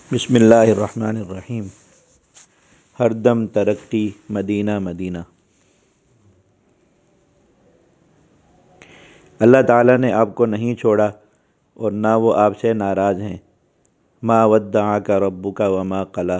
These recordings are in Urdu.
بسم اللہ الرحمن الرحیم۔ ہر دم ترقی مدینہ مدینہ۔ اللہ تعالیٰ نے آپ کو نہیں چھوڑا اور نہ وہ آپ سے ناراض ہیں۔ ما ودعک ربک وما قلی۔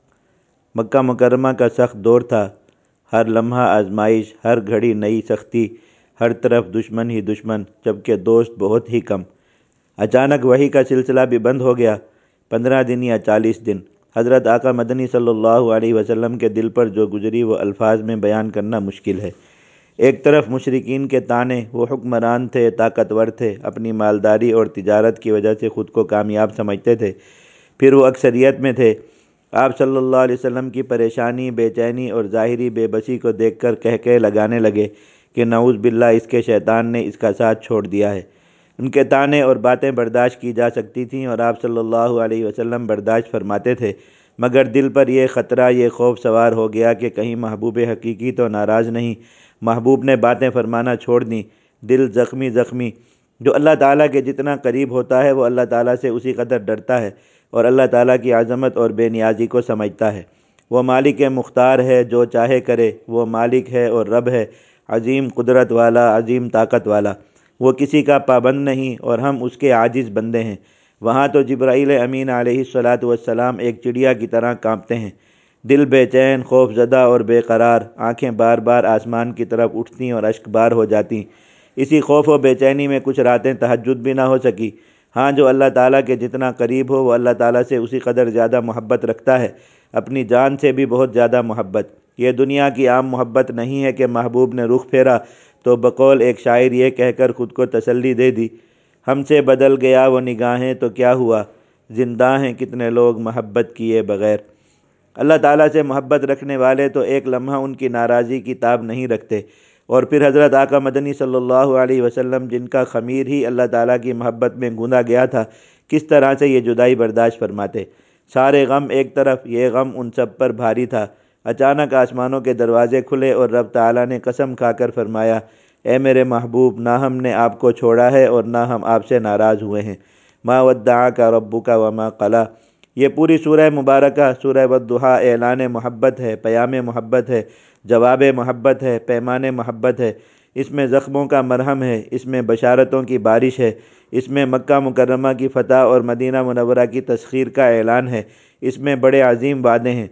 مکہ مکرمہ کا سخت دور تھا، ہر لمحہ آزمائش، ہر گھڑی نئی سختی، ہر طرف دشمن ہی دشمن، جبکہ دوست بہت ہی کم۔ اچانک وحی کا سلسلہ بھی بند ہو گیا۔ 15 دن یا 40 دن۔ حضرت آقا مدنی صلی اللہ علیہ وسلم کے دل پر جو گزری وہ الفاظ میں بیان کرنا مشکل ہے۔ ایک طرف مشرکین کے طعنے، وہ حکمران تھے، طاقتور تھے، اپنی مالداری اور تجارت کی وجہ سے خود کو کامیاب سمجھتے تھے، پھر وہ اکثریت میں تھے۔ آپ صلی اللہ علیہ وسلم کی پریشانی، بے چینی اور ظاہری بے بسی کو دیکھ کر کہکہے لگانے لگے کہ نعوذ باللہ، اس کے شیطان نے اس کا ساتھ چھوڑ دیا ہے۔ ان کے طعنے اور باتیں برداشت کی جا سکتی تھیں اور آپ صلی اللہ علیہ وسلم برداشت فرماتے تھے، مگر دل پر یہ خطرہ، یہ خوف سوار ہو گیا کہ کہیں محبوب حقیقی تو ناراض نہیں، محبوب نے باتیں فرمانا چھوڑ دیں۔ دل زخمی زخمی۔ جو اللہ تعالیٰ کے جتنا قریب ہوتا ہے وہ اللہ تعالیٰ سے اسی قدر ڈرتا ہے اور اللہ تعالیٰ کی عظمت اور بے نیازی کو سمجھتا ہے۔ وہ مالک مختار ہے، جو چاہے کرے، وہ مالک ہے اور رب ہے، عظیم قدرت والا، عظیم طاقت والا۔ وہ کسی کا پابند نہیں اور ہم اس کے عاجز بندے ہیں۔ وہاں تو جبرائیل امین علیہ السلام ایک چڑیا کی طرح کانپتے ہیں، دل بے چین، خوف زدہ اور بے قرار، آنکھیں بار بار آسمان کی طرف اٹھتیں اور اشک بار ہو جاتیں۔ اسی خوف و بے چینی میں کچھ راتیں تہجد بھی نہ ہو سکی۔ ہاں، جو اللہ تعالیٰ کے جتنا قریب ہو وہ اللہ تعالیٰ سے اسی قدر زیادہ محبت رکھتا ہے، اپنی جان سے بھی بہت زیادہ محبت۔ یہ دنیا کی عام محبت نہیں ہے کہ محبوب نے رخ پھیرا تو بقول ایک شاعر یہ کہہ کر خود کو تسلی دے دی، ہم سے بدل گیا وہ نگاہیں تو کیا ہوا، زندہ ہیں کتنے لوگ محبت کیے بغیر۔ اللہ تعالیٰ سے محبت رکھنے والے تو ایک لمحہ ان کی ناراضی کی تاب نہیں رکھتے، اور پھر حضرت آقا مدنی صلی اللہ علیہ وسلم، جن کا خمیر ہی اللہ تعالیٰ کی محبت میں گوندا گیا تھا، کس طرح سے یہ جدائی برداشت فرماتے۔ سارے غم ایک طرف، یہ غم ان سب پر بھاری تھا۔ اچانک آسمانوں کے دروازے کھلے اور رب تعالیٰ نے قسم کھا کر فرمایا، اے میرے محبوب، نہ ہم نے آپ کو چھوڑا ہے اور نہ ہم آپ سے ناراض ہوئے ہیں۔ ما ودعک ربک وما قلی۔ یہ پوری سورہ مبارکہ، سورہ والضحیٰ، اعلان محبت ہے، پیام محبت ہے، جواب محبت ہے، پیمان محبت ہے۔ اس میں زخموں کا مرہم ہے، اس میں بشارتوں کی بارش ہے، اس میں مکہ مکرمہ کی فتح اور مدینہ منورہ کی تسخیر کا اعلان ہے، اس میں بڑے عظیم وعدے ہیں۔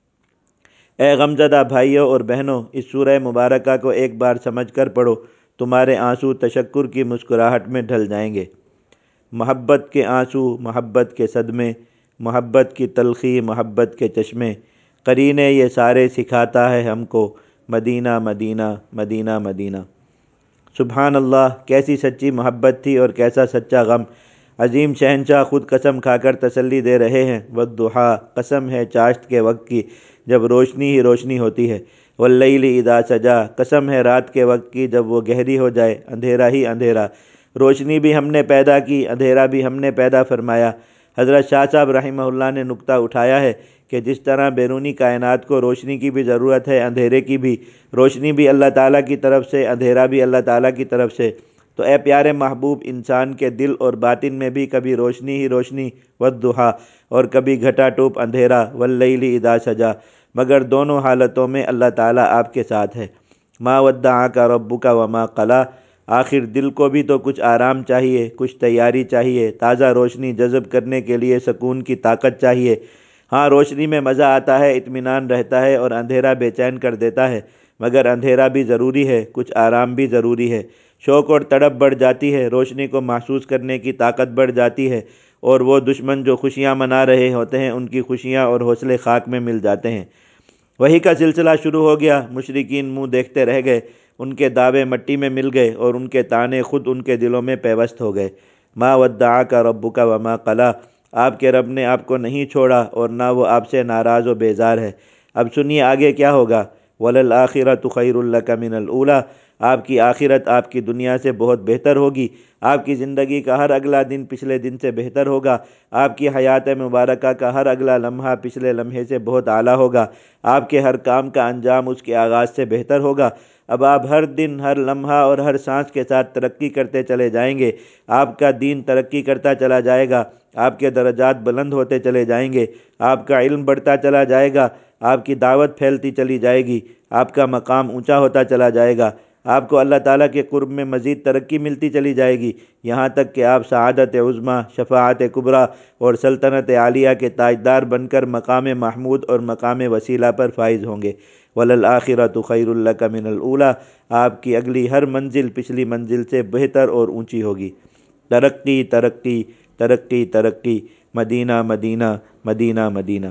اے غمزدہ بھائیوں اور بہنوں، اس سورہ مبارکہ کو ایک بار سمجھ کر پڑھو، تمہارے آنسو تشکر کی مسکراہٹ میں ڈھل جائیں گے۔ محبت کے آنسو، محبت کے صدمے، محبت کی تلخی، محبت کے چشمے، قرینے یہ سارے سکھاتا ہے ہم کو، مدینہ مدینہ مدینہ مدینہ۔ سبحان اللہ، کیسی سچی محبت تھی اور کیسا سچا غم۔ عظیم شہنشاہ خود قسم کھا کر تسلی دے رہے ہیں، والضحیٰ، قسم ہے چاشت کے وقت کی جب روشنی ہی روشنی ہوتی ہے، واللیل اذا سجا، قسم ہے رات کے وقت کی جب وہ گہری ہو جائے، اندھیرا ہی اندھیرا۔ روشنی بھی ہم نے پیدا کی، اندھیرا بھی ہم نے پیدا فرمایا۔ حضرت شاہ صاحب رحمہ اللہ نے نکتہ اٹھایا ہے کہ جس طرح بیرونی کائنات کو روشنی کی بھی ضرورت ہے، اندھیرے کی بھی، روشنی بھی اللہ تعالیٰ کی طرف سے، اندھیرا بھی اللہ تعالیٰ کی طرف سے، تو اے پیارے محبوب، انسان کے دل اور باطن میں بھی کبھی روشنی ہی روشنی، والضحیٰ، اور کبھی گھٹا ٹوپ اندھیرا، واللیل اذا سجا، مگر دونوں حالتوں میں اللہ تعالیٰ آپ کے ساتھ ہے۔ ما ودعک ربک وما قلی۔ آخر دل کو بھی تو کچھ آرام چاہیے، کچھ تیاری چاہیے، تازہ روشنی جذب کرنے کے لیے سکون کی طاقت چاہیے۔ ہاں، روشنی میں مزہ آتا ہے، اطمینان رہتا ہے، اور اندھیرا بے چین کر دیتا ہے، مگر اندھیرا بھی ضروری ہے، کچھ آرام بھی ضروری ہے۔ شوق اور تڑپ بڑھ جاتی ہے، روشنی کو محسوس کرنے کی طاقت بڑھ جاتی ہے، اور وہ دشمن جو خوشیاں منا رہے ہوتے ہیں، ان کی خوشیاں اور حوصلے خاک میں مل جاتے ہیں۔ وحی کا سلسلہ شروع ہو گیا، مشرکین منہ دیکھتے رہ گئے، ان کے دعوے مٹی میں مل گئے اور ان کے طعنے خود ان کے دلوں میں پیوست ہو گئے۔ ما ودعک ربک وما قلی۔ آپ کے رب نے آپ کو نہیں چھوڑا اور نہ وہ آپ سے ناراض و بیزار ہے۔ اب سنیے آگے کیا ہوگا۔ وَلَلْآخِرَةُ خَيْرٌ لَكَ مِنَ الْأُولَىٰ۔ آپ کی آخرت آپ کی دنیا سے بہت بہتر ہوگی، آپ کی زندگی کا ہر اگلا دن پچھلے دن سے بہتر ہوگا، آپ کی حیات مبارکہ کا ہر اگلا لمحہ پچھلے لمحے سے بہت اعلیٰ ہوگا، آپ کے ہر کام کا انجام اس کے آغاز سے بہتر ہوگا۔ اب آپ ہر دن، ہر لمحہ اور ہر سانس کے ساتھ ترقی کرتے چلے جائیں گے، آپ کا دین ترقی کرتا چلا جائے گا، آپ کے درجات بلند ہوتے چلے جائیں گے، آپ کا علم بڑھتا چلا جائے گا، آپ کی دعوت پھیلتی چلی جائے گی، آپ کا مقام اونچا ہوتا چلا جائے گا، آپ کو اللہ تعالیٰ کے قرب میں مزید ترقی ملتی چلی جائے گی، یہاں تک کہ آپ سعادت عظمیٰ، شفاعت کبریٰ اور سلطنت عالیہ کے تاجدار بن کر مقام محمود اور مقام وسیلہ پر فائز ہوں گے۔ وَلَلْآخِرَةُ خَيْرٌ لَكَ مِنَ الْأُولَىٰ، آپ کی اگلی ہر منزل پچھلی منزل سے بہتر اور اونچی ہوگی۔ ترقی ترقی ترقی ترقی، مدینہ مدینہ مدینہ مدینہ۔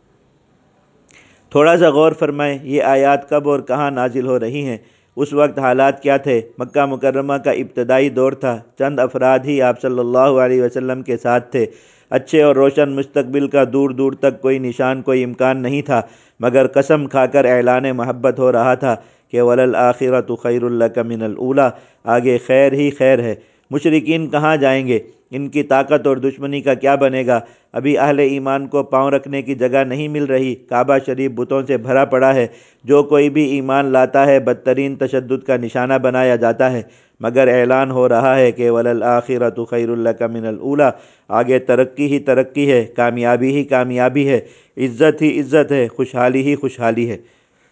تھوڑا سا غور فرمائیں، یہ آیات کب اور کہاں نازل ہو رہی ہیں؟ اس وقت حالات کیا تھے؟ مکہ مکرمہ کا ابتدائی دور تھا، چند افراد ہی آپ صلی اللہ علیہ وسلم کے ساتھ تھے، اچھے اور روشن مستقبل کا دور دور تک کوئی نشان، کوئی امکان نہیں تھا، مگر قسم کھا کر اعلان محبت ہو رہا تھا کہ وَلَلْآخِرَةُ خَيْرٌ لَكَ مِنَ الْأُولَىٰ، آگے خیر ہی خیر ہے۔ مشرکین کہاں جائیں گے؟ ان کی طاقت اور دشمنی کا کیا بنے گا؟ ابھی اہل ایمان کو پاؤں رکھنے کی جگہ نہیں مل رہی، کعبہ شریف بتوں سے بھرا پڑا ہے، جو کوئی بھی ایمان لاتا ہے بدترین تشدد کا نشانہ بنایا جاتا ہے، مگر اعلان ہو رہا ہے کہ وَلَلْآخِرَةُ خَيْرٌ لَكَ مِنَ الْأُولَىٰ، آگے ترقی ہی ترقی ہے، کامیابی ہی کامیابی ہے، عزت ہی عزت ہے، خوشحالی ہی خوشحالی ہے۔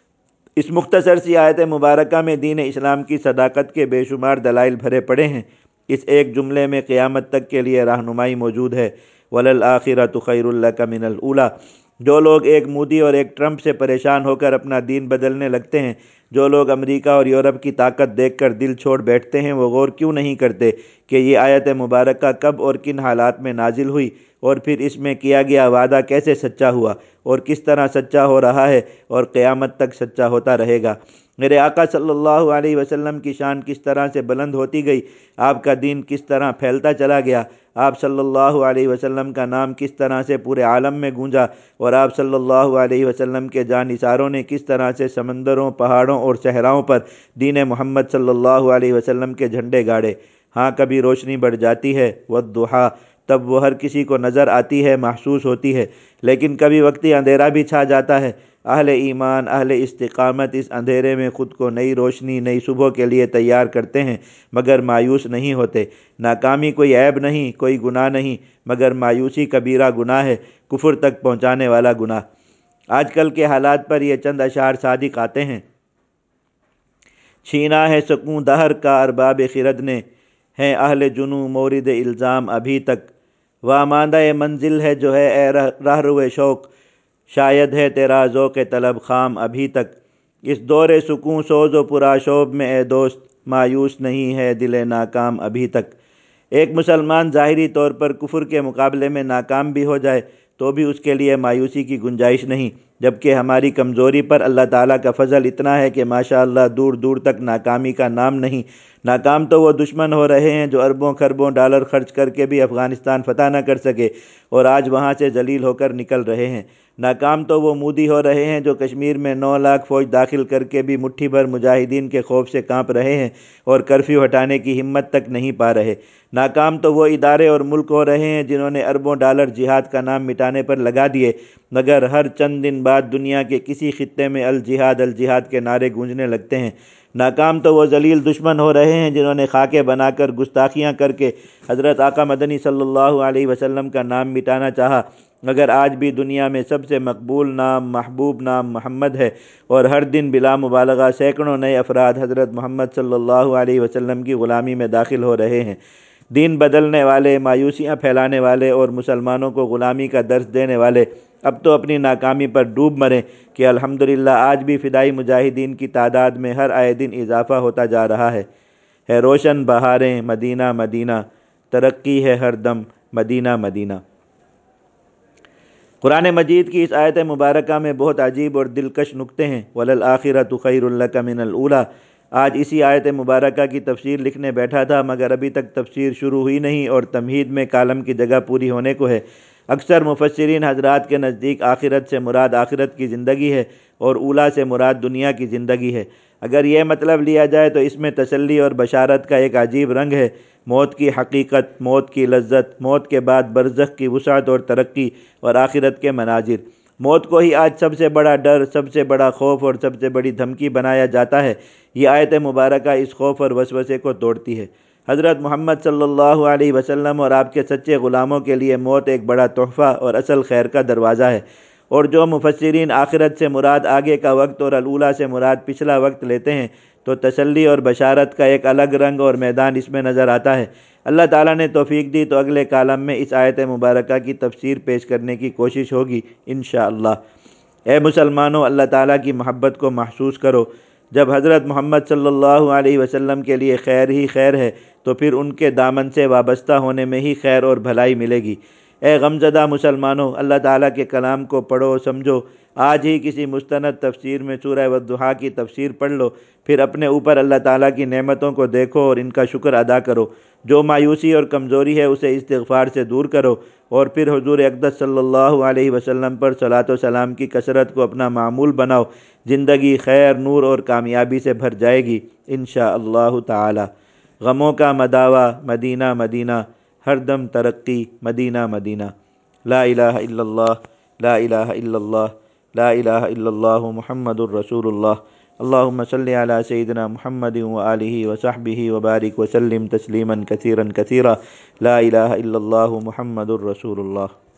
اس مختصر سی آیت مبارکہ میں دین اسلام کی صداقت کے بے شمار دلائل بھرے پڑے ہیں۔ اس ایک جملے میں قیامت تک کے لیے رہنمائی موجود ہے۔ وَلَلْآخِرَةُ خَيْرٌ لَكَ مِنَ الْأُولَىٰ۔ جو لوگ ایک مودی اور ایک ٹرمپ سے پریشان ہو کر اپنا دین بدلنے لگتے ہیں، جو لوگ امریکہ اور یورپ کی طاقت دیکھ کر دل چھوڑ بیٹھتے ہیں، وہ غور کیوں نہیں کرتے کہ یہ آیت مبارکہ کب اور کن حالات میں نازل ہوئی، اور پھر اس میں کیا گیا وعدہ کیسے سچا ہوا، اور کس طرح سچا ہو رہا ہے اور قیامت تک سچا ہوتا رہے گا۔ میرے آقا صلی اللہ علیہ وسلم کی شان کس طرح سے بلند ہوتی گئی، آپ کا دین کس طرح پھیلتا چلا گیا، آپ صلی اللہ علیہ وسلم کا نام کس طرح سے پورے عالم میں گونجا، اور آپ صلی اللہ علیہ وسلم کے جانثاروں نے کس طرح سے سمندروں، پہاڑوں اور صحراؤں پر دین محمد صلی اللہ علیہ وسلم کے جھنڈے گاڑے۔ ہاں، کبھی روشنی بڑھ جاتی ہے، والضحیٰ، تب وہ ہر کسی کو نظر آتی ہے، محسوس ہوتی ہے، لیکن کبھی وقتی اندھیرا بھی چھا جاتا ہے۔ اہل ایمان، اہل استقامت اس اندھیرے میں خود کو نئی روشنی، نئی صبح کے لیے تیار کرتے ہیں، مگر مایوس نہیں ہوتے۔ ناکامی کوئی عیب نہیں، کوئی گناہ نہیں، مگر مایوسی کبیرہ گناہ ہے، کفر تک پہنچانے والا گناہ۔ آج کل کے حالات پر یہ چند اشعار صادق آتے ہیں۔ چھینا ہے سکون دہر کا ارباب خرد نے، ہیں اہل جنوں مورد الزام ابھی تک۔ واماندہ منزل ہے جو ہے اے راہرو شوق، شاید ہے تیرا ذوق طلب خام ابھی تک۔ اس دور سکون سوز و پرآشوب میں اے دوست، مایوس نہیں ہے دل ناکام ابھی تک۔ ایک مسلمان ظاہری طور پر کفر کے مقابلے میں ناکام بھی ہو جائے تو بھی اس کے لیے مایوسی کی گنجائش نہیں، جبکہ ہماری کمزوری پر اللہ تعالیٰ کا فضل اتنا ہے کہ ماشاءاللہ دور دور تک ناکامی کا نام نہیں۔ ناکام تو وہ دشمن ہو رہے ہیں جو اربوں خربوں ڈالر خرچ کر کے بھی افغانستان فتح نہ کر سکے اور آج وہاں سے ذلیل ہو کر نکل رہے ہیں۔ ناکام تو وہ مودی ہو رہے ہیں جو کشمیر میں 9 لاکھ فوج داخل کر کے بھی مٹھی بھر مجاہدین کے خوف سے کانپ رہے ہیں اور کرفیو ہٹانے کی ہمت تک نہیں پا رہے۔ ناکام تو وہ ادارے اور ملک ہو رہے ہیں جنہوں نے اربوں ڈالر جہاد کا نام مٹانے پر لگا دیے، مگر ہر چند دن بعد دنیا کے کسی خطے میں الجہاد الجہاد کے نعرے گونجنے لگتے ہیں۔ ناکام تو وہ ذلیل دشمن ہو رہے ہیں جنہوں نے خاکے بنا کر، گستاخیاں کر کے حضرت آقا مدنی صلی اللہ علیہ وسلم کا نام مٹانا چاہا، مگر آج بھی دنیا میں سب سے مقبول نام، محبوب نام محمد ہے، اور ہر دن بلا مبالغہ سینکڑوں نئے افراد حضرت محمد صلی اللہ علیہ وسلم کی غلامی میں داخل ہو رہے ہیں۔ دین بدلنے والے، مایوسیاں پھیلانے والے اور مسلمانوں کو غلامی کا درس دینے والے اب تو اپنی ناکامی پر ڈوب مریں کہ الحمدللہ آج بھی فدائی مجاہدین کی تعداد میں ہر آئے دن اضافہ ہوتا جا رہا ہے روشن بہاریں مدینہ مدینہ، ترقی ہے ہر دم مدینہ مدینہ۔ قرآن مجید کی اس آیت مبارکہ میں بہت عجیب اور دلکش نکتے ہیں۔ وَلَلْآخِرَةُ خَيْرٌ لَكَ مِنَ الْأُولَىٰ۔ آج اسی آیت مبارکہ کی تفسیر لکھنے بیٹھا تھا، مگر ابھی تک تفسیر شروع ہوئی نہیں اور تمہید میں کالم کی جگہ پوری ہونے کو ہے۔ اکثر مفسرین حضرات کے نزدیک آخرت سے مراد آخرت کی زندگی ہے اور اولیٰ سے مراد دنیا کی زندگی ہے۔ اگر یہ مطلب لیا جائے تو اس میں تسلی اور بشارت کا ایک عجیب رنگ ہے۔ موت کی حقیقت، موت کی لذت، موت کے بعد برزخ کی وسعت اور ترقی اور آخرت کے مناظر۔ موت کو ہی آج سب سے بڑا ڈر، سب سے بڑا خوف اور سب سے بڑی دھمکی بنایا جاتا ہے۔ یہ آیت مبارکہ اس خوف اور وسوسے کو توڑتی ہے۔ حضرت محمد صلی اللہ علیہ وسلم اور آپ کے سچے غلاموں کے لیے موت ایک بڑا تحفہ اور اصل خیر کا دروازہ ہے، اور جو مفسرین آخرت سے مراد آگے کا وقت اور الاولیٰ سے مراد پچھلا وقت لیتے ہیں تو تسلی اور بشارت کا ایک الگ رنگ اور میدان اس میں نظر آتا ہے۔ اللہ تعالیٰ نے توفیق دی تو اگلے کالم میں اس آیت مبارکہ کی تفسیر پیش کرنے کی کوشش ہوگی انشاءاللہ۔ اے مسلمانوں، اللہ تعالیٰ کی محبت کو محسوس کرو۔ جب حضرت محمد صلی اللہ علیہ وسلم کے لیے خیر ہی خیر ہے تو پھر ان کے دامن سے وابستہ ہونے میں ہی خیر اور بھلائی ملے گی۔ اے غمزدہ مسلمانوں، اللہ تعالیٰ کے کلام کو پڑھو، سمجھو۔ آج ہی کسی مستند تفسیر میں سورہ والضحیٰ کی تفسیر پڑھ لو، پھر اپنے اوپر اللہ تعالیٰ کی نعمتوں کو دیکھو اور ان کا شکر ادا کرو۔ جو مایوسی اور کمزوری ہے اسے استغفار سے دور کرو، اور پھر حضور اقدس صلی اللہ علیہ وسلم پر صلاۃ و سلام کی کثرت کو اپنا معمول بناؤ۔ زندگی خیر، نور اور کامیابی سے بھر جائے گی انشاءاللہ تعالی۔ غموں کا مداوا مدینہ مدینہ، ہر دم ترقی مدینہ مدینہ۔ لا الہ الا اللہ، لا الہ الا اللہ، لا الہ الا اللہ محمد الرسول اللہ۔ اللہم صلی علی سیدنا محمد وآلہ وصحبہ وبارک وسلم تسلیما کثیرا کثیرا۔ لا الہ الا اللہ محمد الرسول اللہ۔